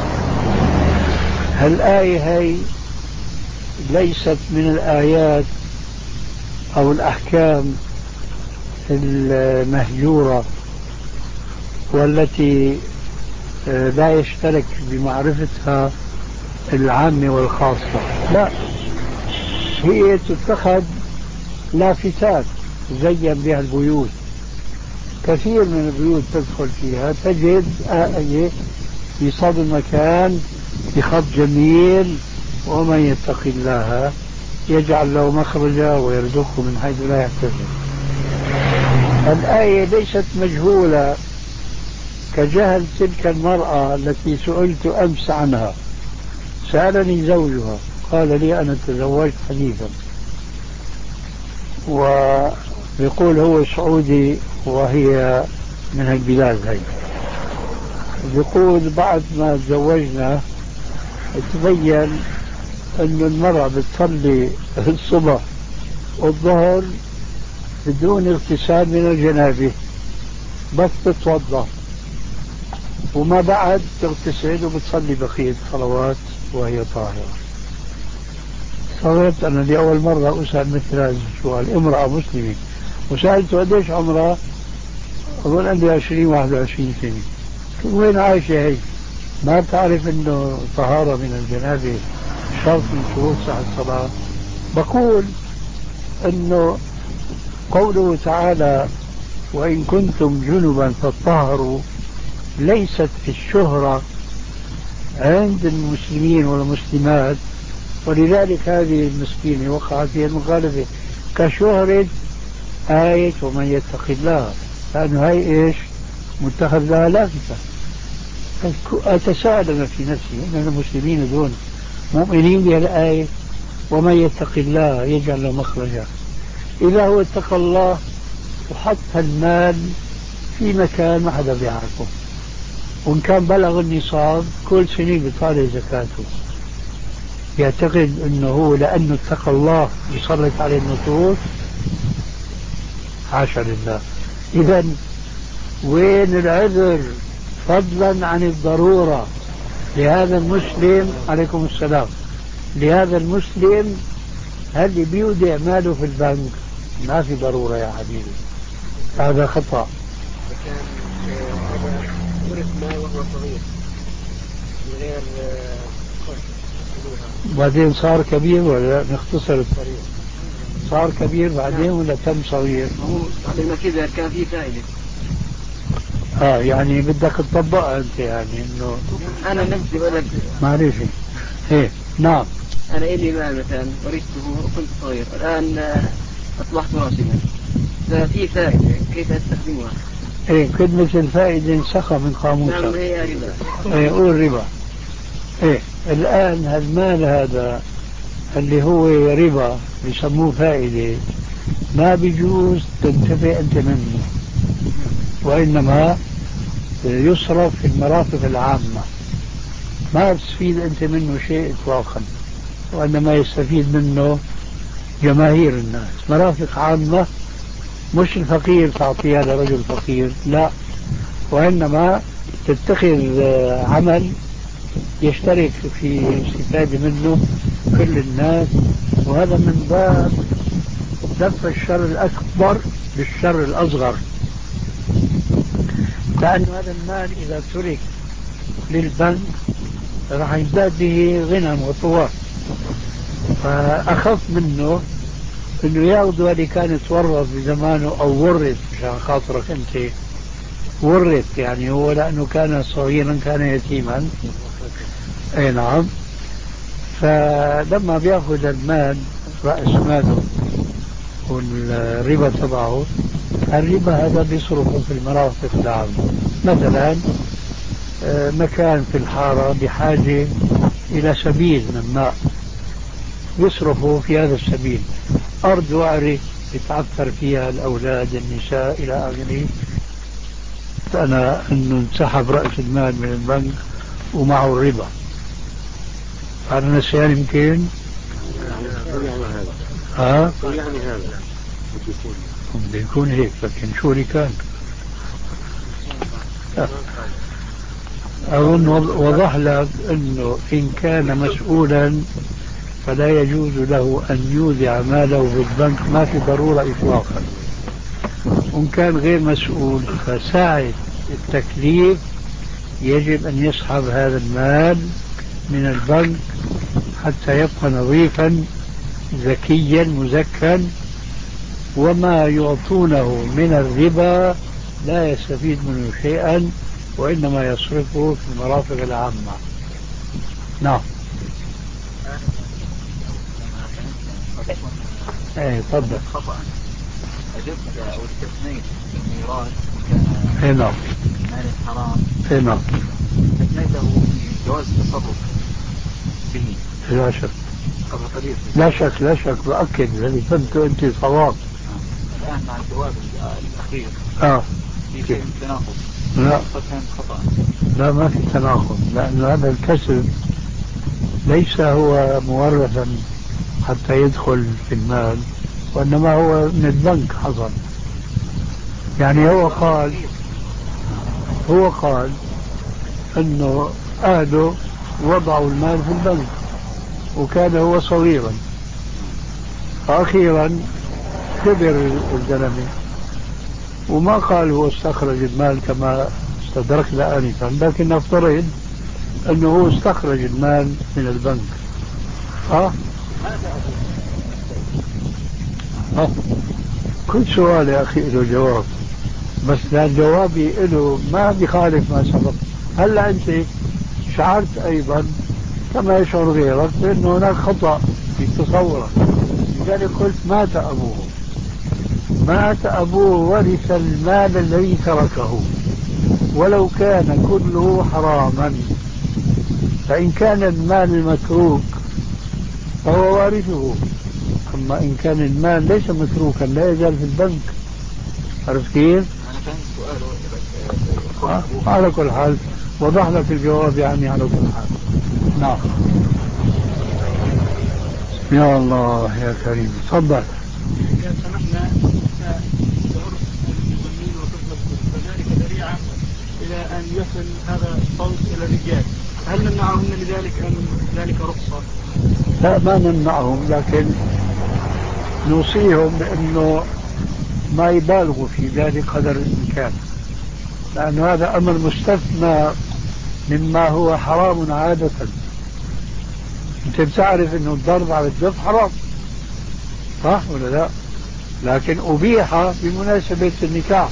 هالآية هي ليست من الآيات أو الأحكام المهجورة والتي لا يشترك بمعرفتها العامة والخاصة، لا، هي تتخذ لافتات زين بها البيوت. كثير من البيوت تدخل فيها تجد آية في صدر مكان بخط جميل: ومن يتق الله يجعل له مخرجا ويرزقه من حيث لا يحتسب. الآية ليست مجهولة كجهل تلك المرأة التي سئلت أمس عنها. سألني زوجها قال لي أنا تزوجت حديثا، ويقول هو سعودي وهي من البلاد هاي. يقول بعد ما تزوجنا تبين أن المرأة بتصلي الصبح والظهر بدون اغتسال من الجنابة، بس تتوضأ وما بعد تغتسل وبتصلي بقية الصلوات وهي طاهرة. صارت أنا لأول مرة أسأل مثل هذا السؤال، امرأة مسلمة، وسألت قديش عمرها؟ أظن عندي عشرين واحد وعشرين سنة. وين عايشة هي؟ ما بتعرف إنه طهارة من الجنابة شرط من شروط صحة الصلاة؟ بقول إنه قوله تعالى: وإن كنتم جنبا فاطهروا، ليست الشهرة عند المسلمين والمسلمات، ولذلك هذه المسكينة وقعت في المخالفة كشهرة آية ومن يتق الله، لأنه هاي إيش متخذ لها لافتة. أتساءل أنا في نفسي أن المسلمين دون مؤمنين بها الآية ومن يتق الله يجعل له مخرجا. إذا هو اتقى الله وحط المال في مكان ما حدا بيعرفه، وإن كان بلغ النصاب كل سنة بيطالع زكاته، يعتقد أنه هو لأنه اتقى الله يسلط عليه النصوص؟ حاشا لله. إذا وين العذر فضلا عن الضرورة لهذا المسلم؟ عليكم السلام. لهذا المسلم هل بيودع ماله في البنك؟ ما في ضرورة يا حبيبي، هذا خطأ.
كان ورث مال وهو صغير من غير
بعدين صار كبير ولا نختصر الطريق؟ صار كبير بعدين ولا تم صغير؟
هو بعد ما كبر كان في فائدة.
اه يعني بدك تطبقها انت، يعني انه
انا نفسي بقول لك
معلش. ايه نعم.
انا الي مال مثلا ورثته وكنت صغير، الان اصبحت راشدا، ففي فائدة كيف استخدمها؟
ايه كلمة الفائدة انسخة من قاموسك.
نعم هي ربا.
ايه قول ربا. ايه الان المال هذا اللي هو ربا بيسموه فائدة، ما بيجوز تنتفع انت منه، وانما يصرف في المرافق العامة، ما تستفيد انت منه شيء اطلاقا، وانما يستفيد منه جماهير الناس. مرافق عامة، مش الفقير تعطيها لرجل فقير، لا، وإنما تتخذ عمل يشترك في الاستفادة منه كل الناس، وهذا من باب دفع الشر الأكبر بالشر الأصغر، لأن هذا المال إذا ترك للبنك راح يزداد به غنى وطوال. فأخف منه انه ياخذوا اللي كان تورث بزمانه او ورث، مشان خاطرك انت ورث، يعني هو لانه كان صغيرا كان يتيما. اي نعم. فلما بياخذ المال راس ماله والربا تبعه، الربا هذا بيصرفه في المرافق العامة. مثلا مكان في الحارة بحاجة الى سبيل من ماء، يصرفه في هذا السبيل. أرض وعرة يتعثر فيها الأولاد النساء إلى آخره، أنا أنه انسحب رأس المال من البنك ومعه الربا، أنا نسيان يمكن ها؟
يعني هذا
بده يكون هيك، لكن شو اللي كان أظن وضح لك أنه إن كان مسؤولا فلا يجوز له أن يودع ماله في البنك، ما في ضرورة إطلاقا. وإن كان غير مسؤول فساعة التكليف يجب أن يسحب هذا المال من البنك حتى يبقى نظيفا ذكيا مزكا وما يعطونه من الربا لا يستفيد منه شيئا، وإنما يصرفه في المرافق العامة. نعم. ايه تفضل.
خطأ أجبت أو استثنيت الميراث
ايه نعم.
مال حرام.
ايه نعم.
استثنيته في جواز التصرف به.
لا شك.
قبل قليل.
لا شك لا شك بأكد الذي فهمته أنت صواب.
الآن مع الجواب الأخير.
اه.
في شيء تناقض.
لا.
كان خطأ.
لا ما في تناقض، لأن هذا الكسب ليس هو مورثا حتى يدخل في المال، وإنما هو من البنك حصل. يعني هو قال هو قال أنه أهله وضعوا المال في البنك وكان هو صغيرا، فأخيرا كبر الزلمة وما قال هو استخرج المال كما استدركنا آنفا، لكن نفترض أنه هو استخرج المال من البنك. ها؟ ها؟ كل سؤال يا أخي له جواب، بس لا جوابي له ما بيخالف ما سبق. هلا أنت شعرت أيضا كما يشعر غيرك بأنه هناك خطأ في تصورك، لذلك قلت مات أبوه. مات أبوه ورث المال الذي تركه، ولو كان كله حراما، فإن كان المال المتروك فهو وارثه، أما إن كان المال ليس متروكا لا يزال في البنك. عرفت كيف؟ آه. على كل حال وضح لك الجواب يعني على كل حال. نعم. يا الله يا كريم. تفضل.
إذا سمحنا بعرف المزمين وطفل فذلك ذريعة إلى أن يصل هذا الصوت إلى الرجال، هل نمنعهم لذلك أم ذلك رخصة؟
لا ما نمنعهم، لكن نوصيهم بأنه ما يبالغوا في ذلك قدر الإمكان، لأن هذا أمر مستثنى مما هو حرام عادة. أنت بتعرف أنه الضرب على الدف حرام، صح ولا لا؟ لكن أبيح بمناسبة النكاح،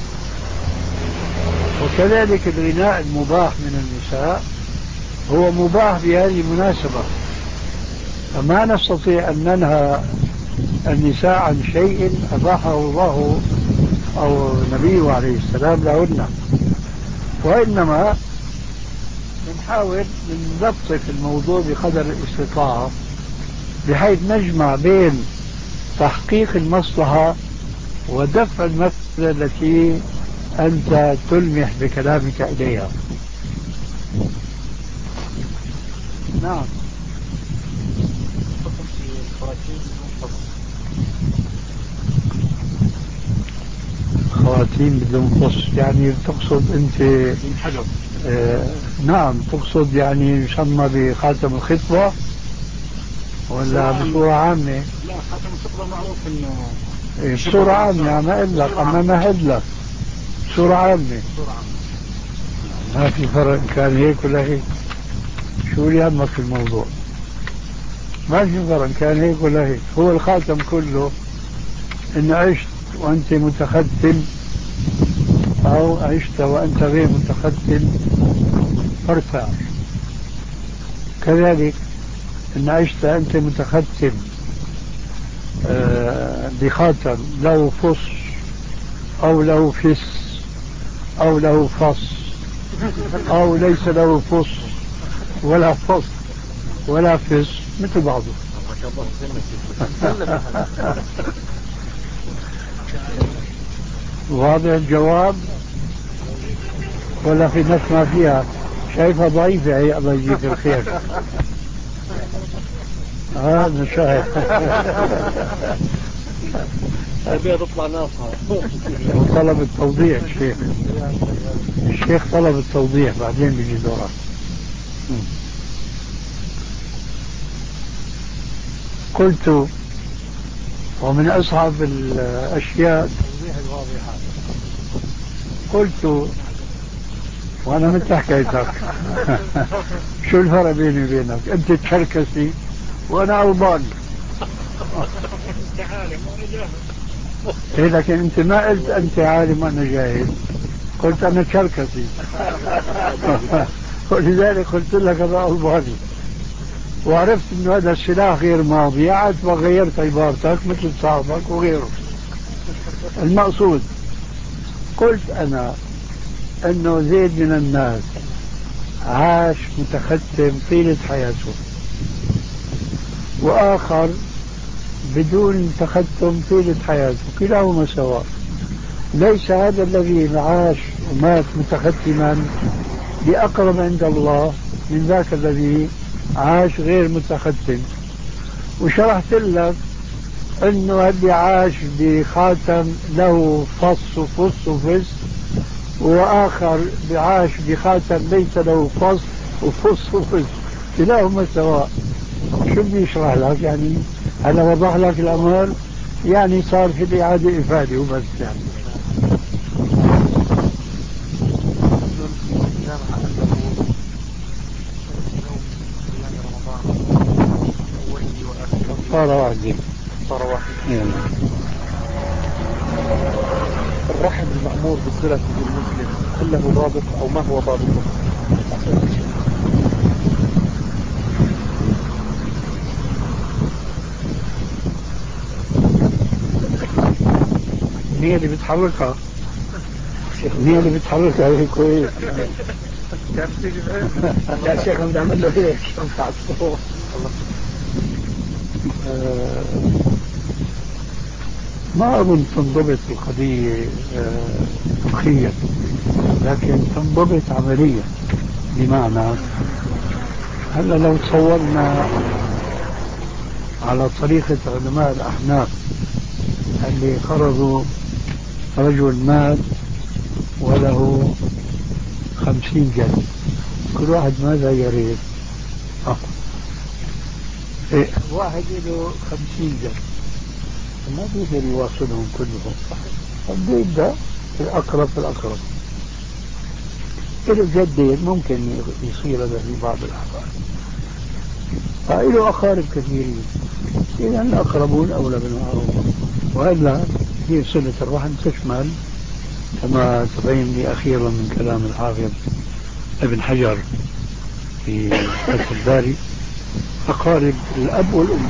وكذلك الغناء المباح من النساء هو مباح بهذه المناسبة، فما نستطيع أن ننهى النساء عن شيء أباحه الله أو نبيه عليه السلام لهن، وإنما نحاول نلطف الموضوع بقدر الاستطاعة بحيث نجمع بين تحقيق المصلحة ودفع المفسدة التي أنت تلمح بكلامك إليها. نعم. خواتيم بدون قص يعني تقصد أنت آه نعم تقصد يعني يسمى بخاتم الخطبة ولا بصورة عامة؟
لا خاتم الخطبة معروف انه
إيه بصورة عامة يعني ما أقول لك أما ما أقول لك بصورة عامة ما في فرق كان هيك ولا هيك. شو اللي يهمك في الموضوع؟ ما في فرق كان هيك ولا هيك. هو الخاتم كله إن عشت وأنت متختم أو عشت وأنت غير متختم فارتاح، كذلك إن عشت أنت متختم آه بخاتم له فص أو له فس أو له فص أو ليس له فص ولا فص ولا فس مثل بعضه. واضح الجواب ولا في نفس ما فيها؟ شايفها ضعيفة هي، الله يجزيك الخير. ها نشاهد.
أبي تطلع ناصحة.
وطلب التوضيح الشيخ الشيخ طلب التوضيح بعدين بيجي دورك. قلت ومن أصعب الأشياء توضيح الواضحات. قلت وأنا مثل حكايتك شو الفرق بيني وبينك؟ أنت تشركسي وأنا ألباني. إيه لكن أنت ما قلت أنت عالم وأنا جاهل، قلت أنا شركسي. ولذلك قلت لك هذا ألباني، وعرفت أن هذا السلاح غير ماضي، عاد وغيرت عبارتك مثل صاحبك وغيره. المقصود قلت أنا أنه زيد من الناس عاش متختم طيلة حياته، وآخر بدون تختم طيلة حياته، كلاهما سواء. ليس هذا الذي عاش ومات متختما بأقرب عند الله من ذاك الذي عاش غير متختم. وشرحت لك أنه اللي عاش بخاتم له فص وفص وفص، وآخر عاش بخاتم ليس له فص وفص وفص، كلاهما سواء. شو بدي يشرح لك يعني؟ هلا وضح لك الأمر، يعني صار في الإعادة إفادة وبس يعني. صار واحد
صار واحد الرحم المأمور بصلته بالمسلم، هل له ضابط أو ما هو ضابطه؟
هي اللي بتحركها، هي اللي بتحركها هيك كويس.
يا شيخ بدي أعمل له هيك
ما أظن تنضبط القضية فقهيا، لكن تنضبط عمليا. بمعنى هلا لو تصورنا على طريقة علماء الأحناف اللي فرضوا رجل مات وله خمسين جلد، كل واحد ماذا يريد؟ آه. إيه واحد له خمسين جلد ما بيقدر يواصلهم كلهم، بده يبدأ الأقرب فالأقرب. له جدين ممكن يصير هذا في بعض الأحوال، فإله أقارب كثيرين، إذا الأقربون أولى بالمعروف. وإلا هي صلة الرحم تشمل كما تبين لي أخيرا من كلام الحافظ ابن حجر في فتح الباري أقارب الأب والأم،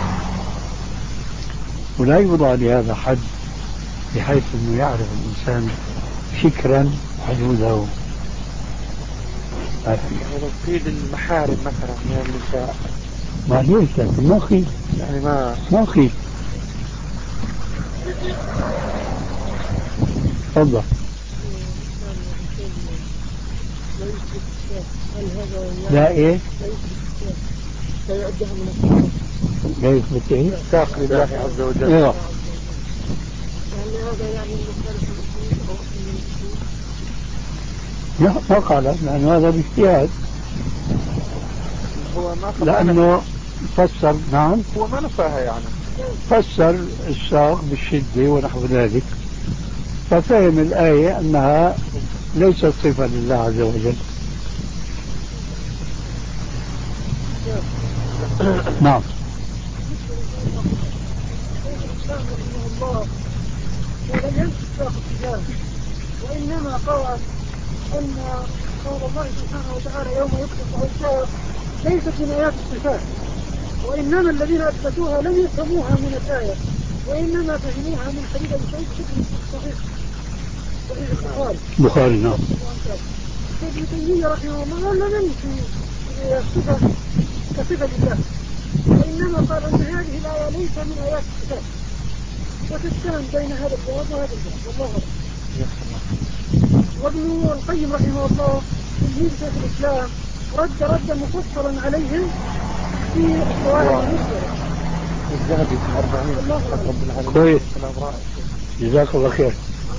ولا يوضع لهذا حد بحيث أنه يعرف الإنسان فكرا حدوده.
في المحارم مثلا من النساء
ما ليس ما خير
يعني ما
ما خير. تفضل. لا ايه
لا يعدها من الصلاة،
لا يثبت ايه
ساق لله عز وجل.
ايوه
يعني هذا يعني المخالف المسلمين أو المسلمين.
لا ما قال، لأنه هذا باجتهاد،
هو ما
لأنه فسر. نعم
هو ما نفاها يعني،
فسر الساق بالشدة ونحو ذلك، ففهم الآية أنها ليست صفة لله عز وجل. نعم.
ولم يمسك ساق التجارة، وإنما قال أن قول الله سبحانه وتعالى يوم يطلق الساق ليست من آيات الصفات، وإنما الذين أثبتوها لم يفهموها من الآية، وإنما فهموها من حديث أبي سعيد بن صحيح صحيح البخاري.
بخاري نعم.
ابن تيمية رحمه الله لم ينفي الصفة كصفة لله، وإنما قال أن هذه الآية ليس من آيات الصفات، وتتساهم بين هذا الجواب وهذا الجواب، والله أعلم. وابن القيم رحمه الله تلميذ شيخ الإسلام رد ردا مفصلا عليهم في القواعد المسلمة.
الذهبي في الأربعين.
كويس، جزاك الله خير.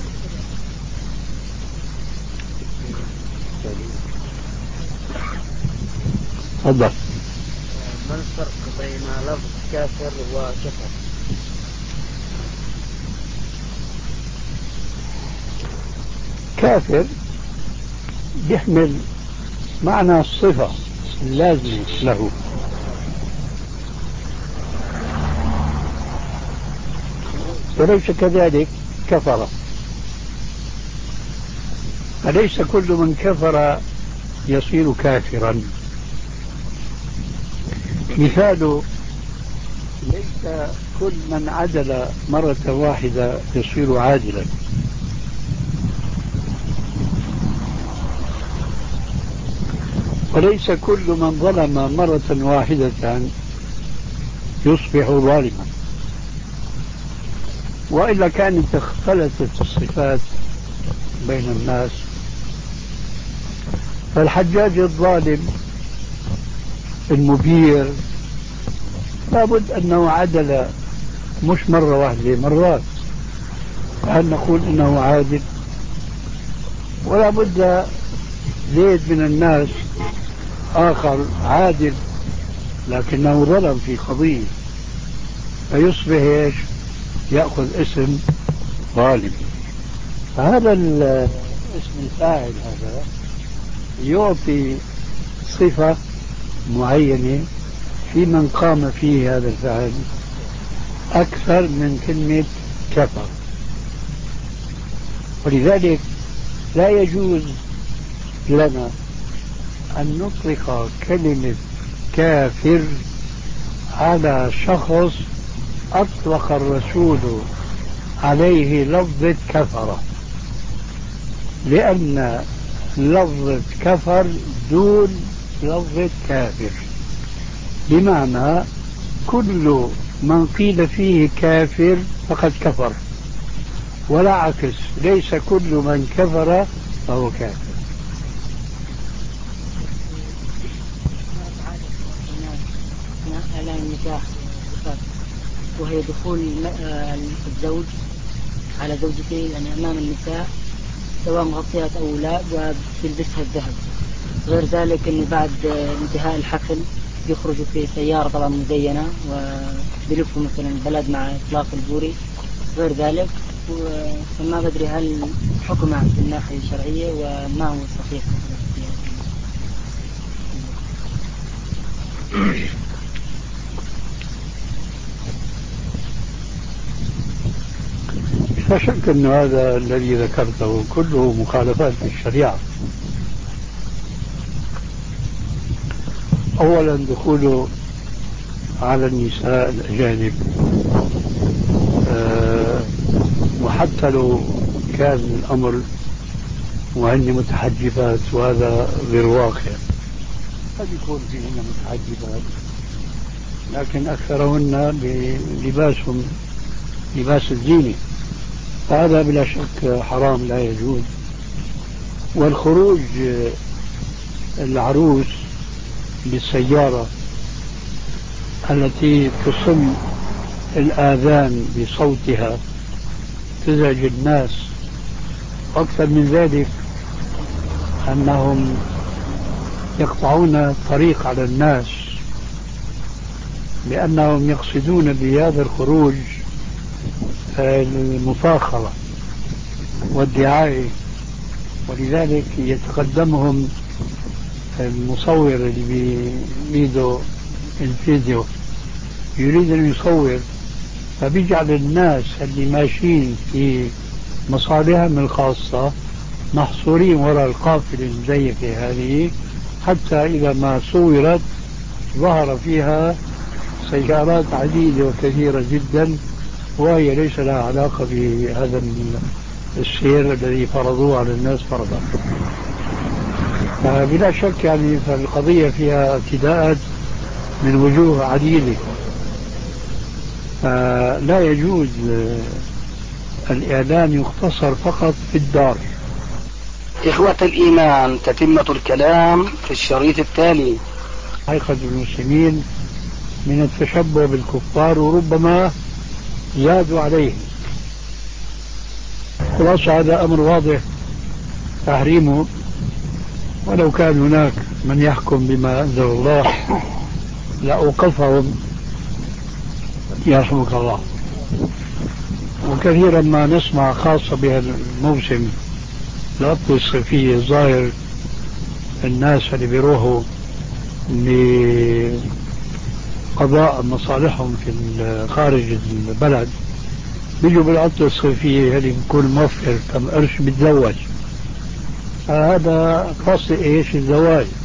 تفضل.
ما الفرق بين لفظ كافر وكفر؟
كافر يحمل معنى الصفة اللازمة له، وليس كذلك كفر. فليس كل من كفر يصير كافرا. مثال: ليس كل من عدل مرة واحدة يصير عادلا، وليس كل من ظلم مرة واحدة يصبح ظالما، وإلا كانت اختلطت الصفات بين الناس. فالحجاج الظالم المبير لابد أنه عدل مش مرة واحدة، مرات. هل نقول إنه عادل؟ ولا بد زيد من الناس آخر عادل لكنه ظلم في قضية، فيصبح إيش؟ يأخذ اسم ظالم. فهذا الاسم الفاعل هذا يعطي صفة معينة في من قام فيه هذا الفعل أكثر من كلمة كفر. ولذلك لا يجوز لنا أن نطلق كلمة كافر على شخص أطلق الرسول عليه لفظة كفر، لأن لفظة كفر دون لفظة كافر، بمعنى كل من قيل فيه كافر فقد كفر، ولا عكس، ليس كل من كفر فهو كافر.
إعلان النكاح وهي دخول الزوج على زوجته يعني أمام النساء سواء مغطيات أو لا وبيلبسها الذهب. غير ذلك أنه بعد انتهاء الحفل يخرجوا في سيارة طبعا مزينة وبيلفوا مثلا البلد مع إطلاق البوري. غير ذلك فما بدري هل حكمها في الناحية الشرعية وما هو الصحيح
لا شك أن هذا الذي ذكرته كله مخالفات في الشريعة. أولا دخوله على النساء الأجانب، أه وحتى لو كان الأمر وهن متحجبات وهذا غير واقع، قد يكون فيهن متحجبات لكن أكثرهن بلباسهم لباس الزينة، فهذا بلا شك حرام لا يجوز. والخروج العروس بالسيارة التي تصم الآذان بصوتها تزعج الناس، أكثر من ذلك أنهم يقطعون الطريق على الناس لأنهم يقصدون بهذا الخروج المفاخرة والدعاية، ولذلك يتقدمهم المصور اللي بيده الفيديو يريد أن يصور، فبيجعل الناس اللي ماشيين في مصالحهم الخاصة محصورين وراء القافلة المزيفة هذه، حتى إذا ما صورت ظهر فيها سيارات عديدة وكثيرة جدا وهي ليس لها علاقة بهذا السير الذي فرضوه على الناس فرضا. بلا شك يعني فالقضية فيها اعتداءات من وجوه عديدة، فلا يجوز الإعلان يختصر فقط في الدار.
إخوة الإيمان، تتمة الكلام في الشريط التالي.
حقيقة المسلمين من التشبه بالكفار وربما زادوا عليه. خلاص هذا أمر واضح تحريمه، ولو كان هناك من يحكم بما أنزل الله لأوقفهم يرحمك الله. وكثيرا ما نسمع خاصة بهذا الموسم العطلة الصيفية ظاهر الناس اللي بيروحوا لقضاء مصالحهم في خارج البلد بيجوا بالعطلة الصيفية هذه بكون موفر كم قرش بتزوج، هذا فصل ايش الزواج.